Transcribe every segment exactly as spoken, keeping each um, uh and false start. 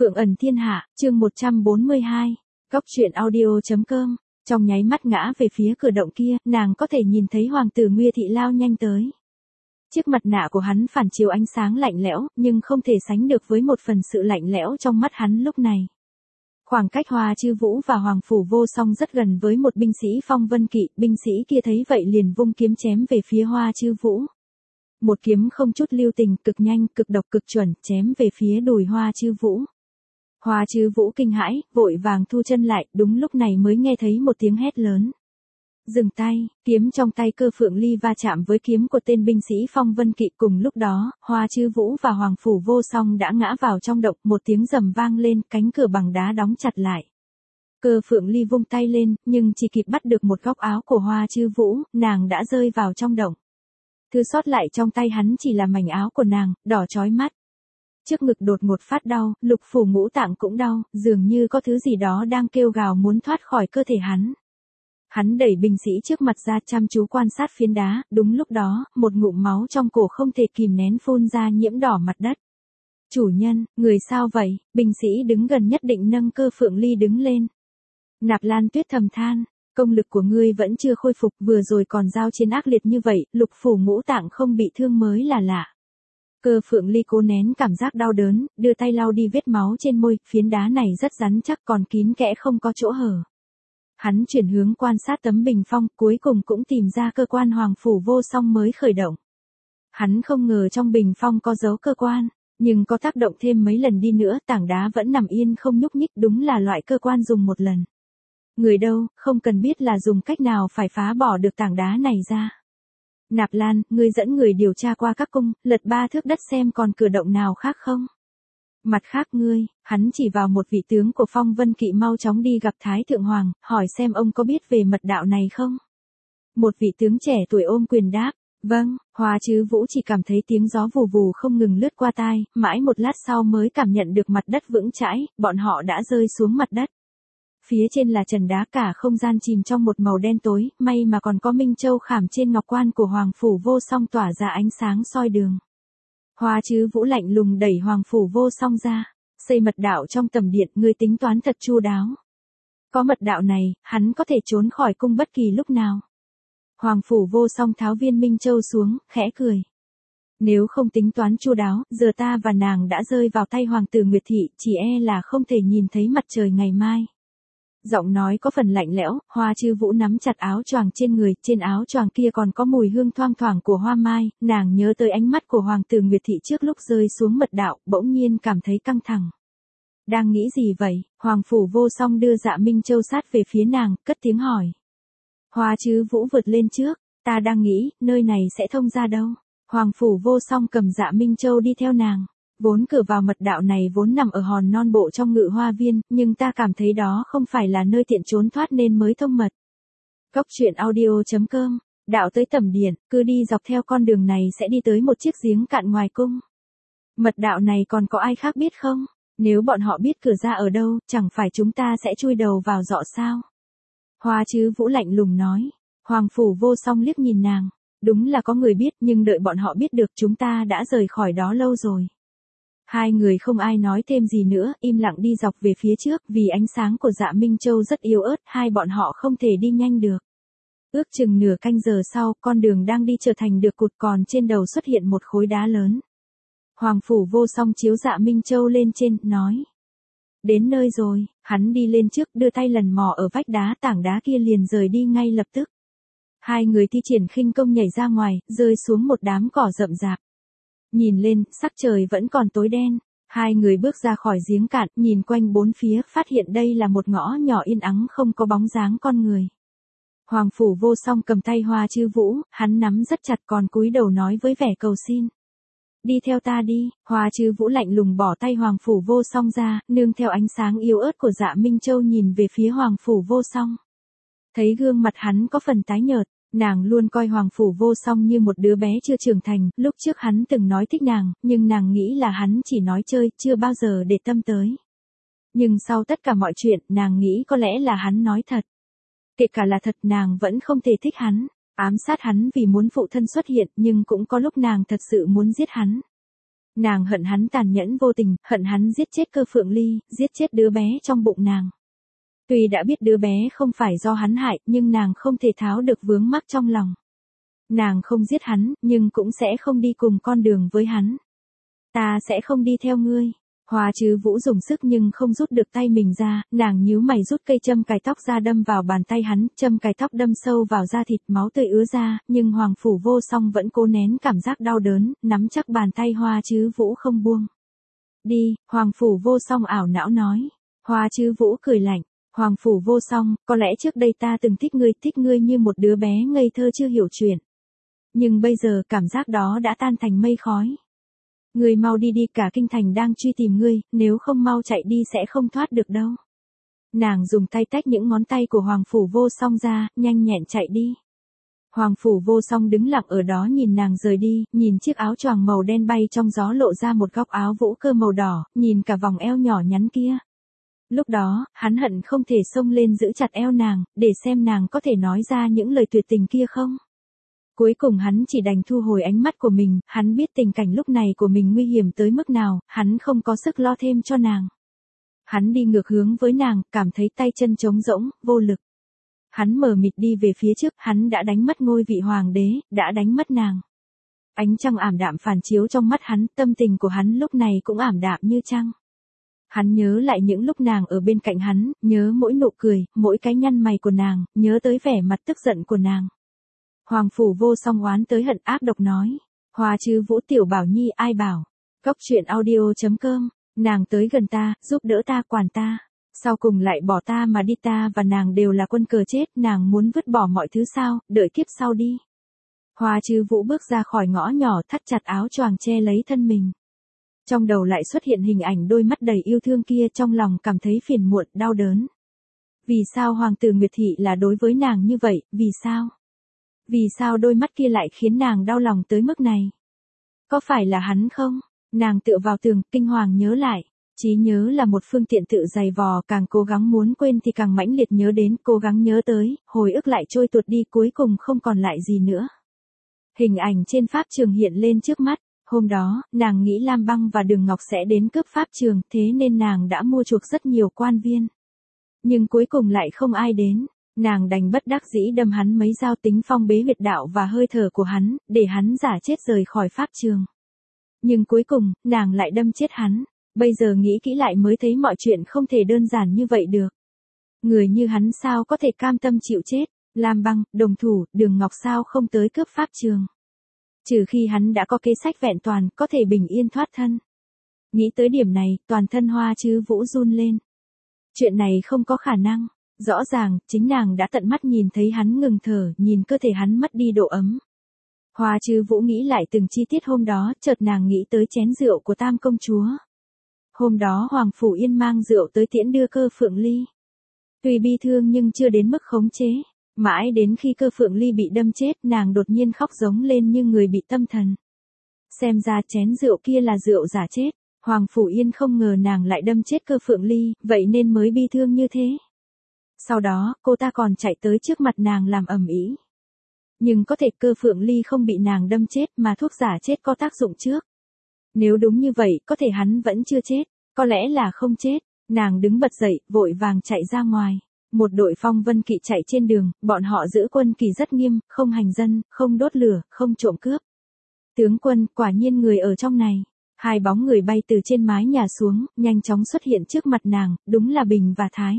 Phượng ẩn thiên hạ, chương một trăm bốn mươi hai, Góc truyện audio.com, trong nháy mắt ngã về phía cửa động kia, nàng có thể nhìn thấy hoàng tử Nguy Thị lao nhanh tới. Chiếc mặt nạ của hắn phản chiếu ánh sáng lạnh lẽo, nhưng không thể sánh được với một phần sự lạnh lẽo trong mắt hắn lúc này. Khoảng cách Hoa Chư Vũ và Hoàng Phủ Vô Song rất gần với một binh sĩ Phong Vân Kỵ, binh sĩ kia thấy vậy liền vung kiếm chém về phía Hoa Chư Vũ. Một kiếm không chút lưu tình, cực nhanh, cực độc, cực chuẩn, chém về phía đùi Hoa Chư Vũ. Hoa Chư Vũ kinh hãi, vội vàng thu chân lại, đúng lúc này mới nghe thấy một tiếng hét lớn. Dừng tay, kiếm trong tay Cơ Phượng Ly va chạm với kiếm của tên binh sĩ Phong Vân Kỵ, cùng lúc đó, Hoa Chư Vũ và Hoàng Phủ Vô Song đã ngã vào trong động, một tiếng rầm vang lên, cánh cửa bằng đá đóng chặt lại. Cơ Phượng Ly vung tay lên, nhưng chỉ kịp bắt được một góc áo của Hoa Chư Vũ, nàng đã rơi vào trong động. Thứ sót lại trong tay hắn chỉ là mảnh áo của nàng, đỏ chói mắt. Trước ngực đột ngột phát đau, lục phủ ngũ tạng cũng đau, dường như có thứ gì đó đang kêu gào muốn thoát khỏi cơ thể hắn. Hắn đẩy binh sĩ trước mặt ra chăm chú quan sát phiến đá, đúng lúc đó, một ngụm máu trong cổ không thể kìm nén phun ra nhiễm đỏ mặt đất. Chủ nhân, người sao vậy? Binh sĩ đứng gần nhất định nâng Cơ Phượng Ly đứng lên. Nạp Lan Tuyết thầm than, công lực của ngươi vẫn chưa khôi phục, vừa rồi còn giao chiến ác liệt như vậy, lục phủ ngũ tạng không bị thương mới là lạ. Cơ Phượng Ly cố nén cảm giác đau đớn, đưa tay lau đi vết máu trên môi, phiến đá này rất rắn chắc còn kín kẽ không có chỗ hở. Hắn chuyển hướng quan sát tấm bình phong, cuối cùng cũng tìm ra cơ quan Hoàng Phủ Vô Song mới khởi động. Hắn không ngờ trong bình phong có dấu cơ quan, nhưng có tác động thêm mấy lần đi nữa, tảng đá vẫn nằm yên không nhúc nhích, đúng là loại cơ quan dùng một lần. Người đâu, không cần biết là dùng cách nào phải phá bỏ được tảng đá này ra. Nạp Lan, ngươi dẫn người điều tra qua các cung, lật ba thước đất xem còn cửa động nào khác không. Mặt khác ngươi, hắn chỉ vào một vị tướng của Phong Vân Kỵ, mau chóng đi gặp Thái Thượng Hoàng, hỏi xem ông có biết về mật đạo này không. Một vị tướng trẻ tuổi ôm quyền đáp, vâng. Hoa Chư Vũ chỉ cảm thấy tiếng gió vù vù không ngừng lướt qua tai, mãi một lát sau mới cảm nhận được mặt đất vững chãi, bọn họ đã rơi xuống mặt đất. Phía trên là trần đá, cả không gian chìm trong một màu đen tối, may mà còn có Minh Châu khảm trên ngọc quan của Hoàng Phủ Vô Song tỏa ra ánh sáng soi đường. Hoa Chư Vũ lạnh lùng đẩy Hoàng Phủ Vô Song ra, xây mật đạo trong tầm điện, ngươi tính toán thật chu đáo. Có mật đạo này, hắn có thể trốn khỏi cung bất kỳ lúc nào. Hoàng Phủ Vô Song tháo viên Minh Châu xuống, khẽ cười. Nếu không tính toán chu đáo, giờ ta và nàng đã rơi vào tay Hoàng tử Nguyệt Thị, chỉ e là không thể nhìn thấy mặt trời ngày mai. Giọng nói có phần lạnh lẽo, Hoa Chư Vũ nắm chặt áo choàng trên người, trên áo choàng kia còn có mùi hương thoang thoảng của hoa mai, nàng nhớ tới ánh mắt của Hoàng tử Nguyệt Thị trước lúc rơi xuống mật đạo, bỗng nhiên cảm thấy căng thẳng. Đang nghĩ gì vậy? Hoàng Phủ Vô Song đưa Dạ Minh Châu sát về phía nàng, cất tiếng hỏi. Hoa Chư Vũ vượt lên trước, ta đang nghĩ, nơi này sẽ thông ra đâu. Hoàng Phủ Vô Song cầm Dạ Minh Châu đi theo nàng. Vốn cửa vào mật đạo này vốn nằm ở hòn non bộ trong Ngự Hoa Viên, nhưng ta cảm thấy đó không phải là nơi tiện trốn thoát nên mới thông mật. Góc truyện audio.com, đạo tới tầm điện, cứ đi dọc theo con đường này sẽ đi tới một chiếc giếng cạn ngoài cung. Mật đạo này còn có ai khác biết không? Nếu bọn họ biết cửa ra ở đâu, chẳng phải chúng ta sẽ chui đầu vào dọ sao? Hoa Chư Vũ lạnh lùng nói. Hoàng Phủ Vô Song liếc nhìn nàng. Đúng là có người biết, nhưng đợi bọn họ biết được chúng ta đã rời khỏi đó lâu rồi. Hai người không ai nói thêm gì nữa, im lặng đi dọc về phía trước, vì ánh sáng của Dạ Minh Châu rất yếu ớt, hai bọn họ không thể đi nhanh được. Ước chừng nửa canh giờ sau, con đường đang đi trở thành được cụt, còn trên đầu xuất hiện một khối đá lớn. Hoàng Phủ Vô Song chiếu Dạ Minh Châu lên trên, nói. Đến nơi rồi, hắn đi lên trước, đưa tay lần mò ở vách đá, tảng đá kia liền rời đi ngay lập tức. Hai người thi triển khinh công nhảy ra ngoài, rơi xuống một đám cỏ rậm rạp. Nhìn lên, sắc trời vẫn còn tối đen. Hai người bước ra khỏi giếng cạn, nhìn quanh bốn phía, phát hiện đây là một ngõ nhỏ yên ắng không có bóng dáng con người. Hoàng Phủ Vô Song cầm tay Hoa Chư Vũ, hắn nắm rất chặt còn cúi đầu nói với vẻ cầu xin. Đi theo ta đi. Hoa Chư Vũ lạnh lùng bỏ tay Hoàng Phủ Vô Song ra, nương theo ánh sáng yếu ớt của Dạ Minh Châu nhìn về phía Hoàng Phủ Vô Song. Thấy gương mặt hắn có phần tái nhợt. Nàng luôn coi Hoàng Phủ Vô Song như một đứa bé chưa trưởng thành, lúc trước hắn từng nói thích nàng, nhưng nàng nghĩ là hắn chỉ nói chơi, chưa bao giờ để tâm tới. Nhưng sau tất cả mọi chuyện, nàng nghĩ có lẽ là hắn nói thật. Kể cả là thật, nàng vẫn không thể thích hắn, ám sát hắn vì muốn phụ thân xuất hiện, nhưng cũng có lúc nàng thật sự muốn giết hắn. Nàng hận hắn tàn nhẫn vô tình, hận hắn giết chết Cơ Phượng Ly, giết chết đứa bé trong bụng nàng. Tuy đã biết đứa bé không phải do hắn hại, nhưng nàng không thể tháo được vướng mắc trong lòng. Nàng không giết hắn, nhưng cũng sẽ không đi cùng con đường với hắn. Ta sẽ không đi theo ngươi. Hoa Chứ Vũ dùng sức nhưng không rút được tay mình ra, nàng nhíu mày rút cây châm cài tóc ra đâm vào bàn tay hắn, châm cài tóc đâm sâu vào da thịt, máu tươi ứa ra, nhưng Hoàng Phủ Vô Song vẫn cố nén cảm giác đau đớn, nắm chắc bàn tay Hoa Chứ Vũ không buông. Đi, Hoàng Phủ Vô Song ảo não nói. Hoa Chứ Vũ cười lạnh. Hoàng Phủ Vô Song, có lẽ trước đây ta từng thích ngươi, thích ngươi như một đứa bé ngây thơ chưa hiểu chuyện. Nhưng bây giờ cảm giác đó đã tan thành mây khói. Ngươi mau đi đi, cả kinh thành đang truy tìm ngươi, nếu không mau chạy đi sẽ không thoát được đâu. Nàng dùng tay tách những ngón tay của Hoàng Phủ Vô Song ra, nhanh nhẹn chạy đi. Hoàng Phủ Vô Song đứng lặng ở đó nhìn nàng rời đi, nhìn chiếc áo choàng màu đen bay trong gió lộ ra một góc áo vũ cơ màu đỏ, nhìn cả vòng eo nhỏ nhắn kia. Lúc đó, hắn hận không thể xông lên giữ chặt eo nàng, để xem nàng có thể nói ra những lời tuyệt tình kia không. Cuối cùng hắn chỉ đành thu hồi ánh mắt của mình, hắn biết tình cảnh lúc này của mình nguy hiểm tới mức nào, hắn không có sức lo thêm cho nàng. Hắn đi ngược hướng với nàng, cảm thấy tay chân trống rỗng, vô lực. Hắn mờ mịt đi về phía trước, hắn đã đánh mất ngôi vị hoàng đế, đã đánh mất nàng. Ánh trăng ảm đạm phản chiếu trong mắt hắn, tâm tình của hắn lúc này cũng ảm đạm như trăng. Hắn nhớ lại những lúc nàng ở bên cạnh hắn, nhớ mỗi nụ cười, mỗi cái nhăn mày của nàng, nhớ tới vẻ mặt tức giận của nàng. Hoàng Phủ Vô Song oán tới hận ác độc nói. Hoa Chứ Vũ tiểu bảo nhi ai bảo. Cốc truyện audio chấm com. Nàng tới gần ta, giúp đỡ ta, quản ta. Sau cùng lại bỏ ta mà đi, ta và nàng đều là quân cờ chết, nàng muốn vứt bỏ mọi thứ sao, đợi kiếp sau đi. Hoa Chứ Vũ bước ra khỏi ngõ nhỏ, thắt chặt áo choàng che lấy thân mình. Trong đầu lại xuất hiện hình ảnh đôi mắt đầy yêu thương kia, trong lòng cảm thấy phiền muộn, đau đớn. Vì sao Hoàng tử Nguyệt Thị là đối với nàng như vậy, vì sao? Vì sao đôi mắt kia lại khiến nàng đau lòng tới mức này? Có phải là hắn không? Nàng tựa vào tường, kinh hoàng nhớ lại. Trí nhớ là một phương tiện tự dày vò, càng cố gắng muốn quên thì càng mãnh liệt nhớ đến, cố gắng nhớ tới, hồi ức lại trôi tuột đi, cuối cùng không còn lại gì nữa. Hình ảnh trên pháp trường hiện lên trước mắt. Hôm đó, nàng nghĩ Lam Băng và Đường Ngọc sẽ đến cướp pháp trường, thế nên nàng đã mua chuộc rất nhiều quan viên. Nhưng cuối cùng lại không ai đến. Nàng đành bất đắc dĩ đâm hắn mấy dao, tính phong bế huyệt đạo và hơi thở của hắn, để hắn giả chết rời khỏi pháp trường. Nhưng cuối cùng, nàng lại đâm chết hắn. Bây giờ nghĩ kỹ lại mới thấy mọi chuyện không thể đơn giản như vậy được. Người như hắn sao có thể cam tâm chịu chết? Lam Băng, đồng thủ, Đường Ngọc sao không tới cướp pháp trường? Trừ khi hắn đã có kế sách vẹn toàn, có thể bình yên thoát thân. Nghĩ tới điểm này, toàn thân Hoa Chứ Vũ run lên. Chuyện này không có khả năng. Rõ ràng, chính nàng đã tận mắt nhìn thấy hắn ngừng thở, nhìn cơ thể hắn mất đi độ ấm. Hoa Chứ Vũ nghĩ lại từng chi tiết hôm đó, chợt nàng nghĩ tới chén rượu của Tam công chúa. Hôm đó Hoàng Phủ Yên mang rượu tới tiễn đưa Cơ Phượng Ly. Tuy bi thương nhưng chưa đến mức khống chế. Mãi đến khi Cơ Phượng Ly bị đâm chết, nàng đột nhiên khóc giống lên như người bị tâm thần. Xem ra chén rượu kia là rượu giả chết. Hoàng Phủ Yên không ngờ nàng lại đâm chết Cơ Phượng Ly, vậy nên mới bi thương như thế. Sau đó, cô ta còn chạy tới trước mặt nàng làm ầm ĩ. Nhưng có thể Cơ Phượng Ly không bị nàng đâm chết mà thuốc giả chết có tác dụng trước. Nếu đúng như vậy, có thể hắn vẫn chưa chết, có lẽ là không chết. Nàng đứng bật dậy, vội vàng chạy ra ngoài. Một đội phong vân kỵ chạy trên đường, bọn họ giữ quân kỳ rất nghiêm, không hành dân, không đốt lửa, không trộm cướp. Tướng quân, quả nhiên người ở trong này. Hai bóng người bay từ trên mái nhà xuống, nhanh chóng xuất hiện trước mặt nàng, đúng là Bình và Thái.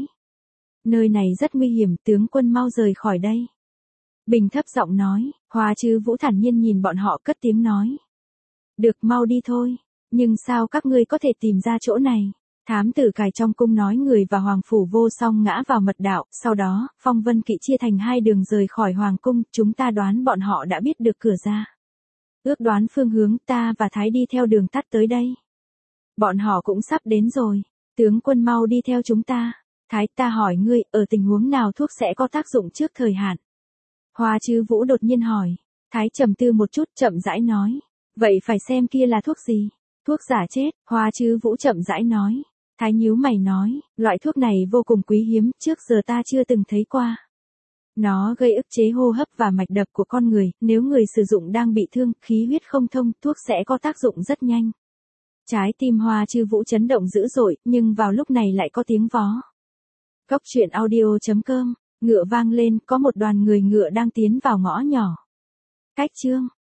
Nơi này rất nguy hiểm, tướng quân mau rời khỏi đây. Bình thấp giọng nói, Hoa Chứ Vũ thản nhiên nhìn bọn họ cất tiếng nói. Được, mau đi thôi, nhưng sao các ngươi có thể tìm ra chỗ này? Thám tử cài trong cung nói người và Hoàng Phủ Vô Song ngã vào mật đạo, sau đó, phong vân kỵ chia thành hai đường rời khỏi Hoàng cung, chúng ta đoán bọn họ đã biết được cửa ra. Ước đoán phương hướng, ta và Thái đi theo đường tắt tới đây. Bọn họ cũng sắp đến rồi, tướng quân mau đi theo chúng ta. Thái, ta hỏi ngươi, ở tình huống nào thuốc sẽ có tác dụng trước thời hạn? Hoa Chứ Vũ đột nhiên hỏi. Thái trầm tư một chút, chậm rãi nói. Vậy phải xem kia là thuốc gì? Thuốc giả chết, Hoa Chứ Vũ chậm rãi nói. Thái nhíu mày nói, loại thuốc này vô cùng quý hiếm, trước giờ ta chưa từng thấy qua. Nó gây ức chế hô hấp và mạch đập của con người, nếu người sử dụng đang bị thương, khí huyết không thông, thuốc sẽ có tác dụng rất nhanh. Trái tim Hoa Chư Vũ chấn động dữ dội, nhưng vào lúc này lại có tiếng vó. Cốc truyện audio chấm com, ngựa vang lên, có một đoàn người ngựa đang tiến vào ngõ nhỏ. Cách chương